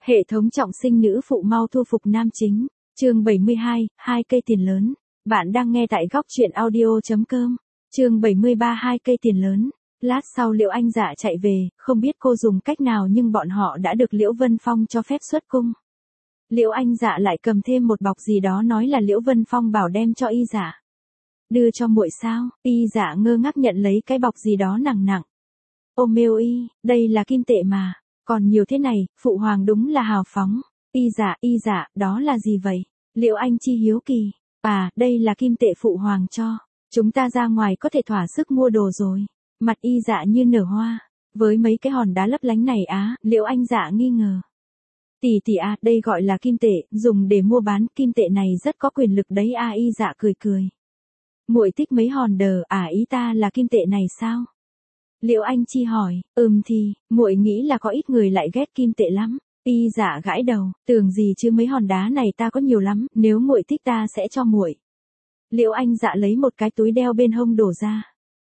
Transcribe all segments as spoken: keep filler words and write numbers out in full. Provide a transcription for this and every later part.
Hệ thống trọng sinh nữ phụ mau thu phục nam chính. Chương bảy mươi hai, hai cây tiền lớn. Bạn đang nghe tại góc truyện audio chấm com. Chương bảy mươi ba, hai cây tiền lớn. Lát sau Liễu Anh Dạ chạy về, không biết cô dùng cách nào nhưng bọn họ đã được Liễu Vân Phong cho phép xuất cung. Liễu Anh Dạ lại cầm thêm một bọc gì đó nói là Liễu Vân Phong bảo đem cho y dạ. Đưa cho muội sao? Y dạ ngơ ngác nhận lấy cái bọc gì đó nặng nặng. Ôm mêu y, đây là kim tệ mà. Còn nhiều thế này, phụ hoàng đúng là hào phóng. Y dạ, y dạ, đó là gì vậy? Liễu Anh Chi hiếu kỳ. À, đây là kim tệ phụ hoàng cho. Chúng ta ra ngoài có thể thỏa sức mua đồ rồi. Mặt y dạ như nở hoa. Với mấy cái hòn đá lấp lánh này á, Liễu Anh Dạ nghi ngờ. Tỷ tỷ à, đây gọi là kim tệ, dùng để mua bán, kim tệ này rất có quyền lực đấy a. Y dạ cười cười. Muội thích mấy hòn đờ, à ý ta là kim tệ này sao? Liễu Anh Chi hỏi, ừm thì, muội nghĩ là có ít người lại ghét kim tệ lắm. Y dạ gãi đầu, tưởng gì chứ mấy hòn đá này ta có nhiều lắm, nếu muội thích ta sẽ cho muội. Liễu Anh Dạ lấy một cái túi đeo bên hông đổ ra.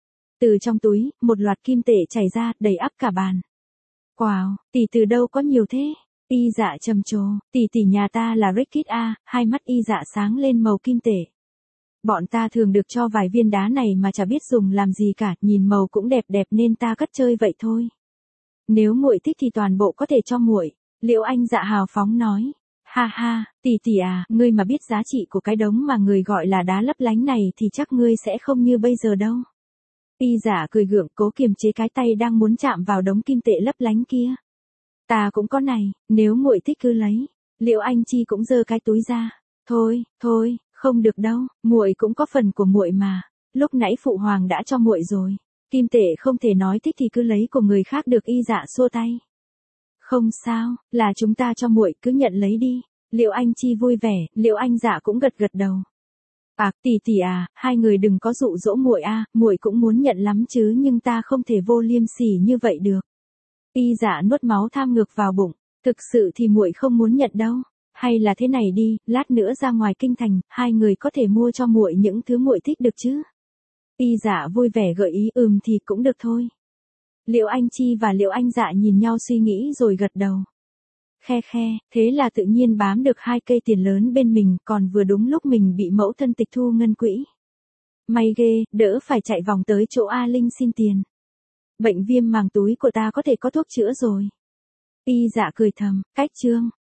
Từ trong túi, một loạt kim tệ chảy ra, đầy ắp cả bàn. Wow, tỷ từ đâu có nhiều thế? Y dạ trầm trồ, tỷ tỷ nhà ta là Rickit a. Hai mắt y dạ sáng lên màu kim tệ. Bọn ta thường được cho vài viên đá này mà chả biết dùng làm gì cả, nhìn màu cũng đẹp đẹp nên ta cất chơi vậy thôi. Nếu muội thích thì toàn bộ có thể cho muội. Liễu Anh Dạ hào phóng nói. Ha ha, tỷ tỷ à, ngươi mà biết giá trị của cái đống mà người gọi là đá lấp lánh này thì chắc ngươi sẽ không như bây giờ đâu. Y dạ cười gượng cố kiềm chế cái tay đang muốn chạm vào đống kim tệ lấp lánh kia. Ta cũng có này, nếu muội thích cứ lấy. Liễu Anh Chi cũng giơ cái túi ra. Thôi, thôi, không được đâu, muội cũng có phần của muội mà. Lúc nãy phụ hoàng đã cho muội rồi. Kim tệ không thể nói thích thì cứ lấy của người khác được. Y dạ xua tay. Không sao, là chúng ta cho muội, cứ nhận lấy đi. Liễu Anh Chi vui vẻ, Liễu Anh Dạ cũng gật gật đầu. À, tỷ tỷ à, hai người đừng có dụ dỗ muội a, muội cũng muốn nhận lắm chứ nhưng ta không thể vô liêm sỉ như vậy được. Y dạ nuốt máu tham ngược vào bụng, thực sự thì muội không muốn nhận đâu. Hay là thế này đi, lát nữa ra ngoài kinh thành, hai người có thể mua cho muội những thứ muội thích được chứ? Y dạ vui vẻ gợi ý, ừm thì cũng được thôi. Liễu Anh Chi và Liễu Anh Dạ nhìn nhau suy nghĩ rồi gật đầu. Khe khe, thế là tự nhiên bám được hai cây tiền lớn bên mình, còn vừa đúng lúc mình bị mẫu thân tịch thu ngân quỹ. May ghê, đỡ phải chạy vòng tới chỗ A Linh xin tiền. Bệnh viêm màng túi của ta có thể có thuốc chữa rồi. Y dạ cười thầm, cách chương.